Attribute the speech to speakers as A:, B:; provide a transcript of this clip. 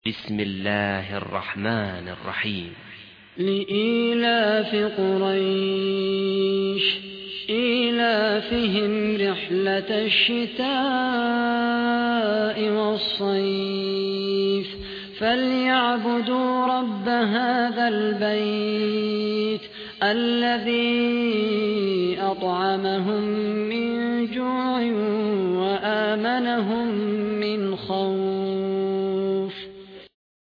A: بسم الله الرحمن الرحيم.
B: لإيلاف قريش إيلافهم رحلة الشتاء والصيف فليعبدوا رب هذا البيت الذي أطعمهم من جوع وآمنهم من خوف.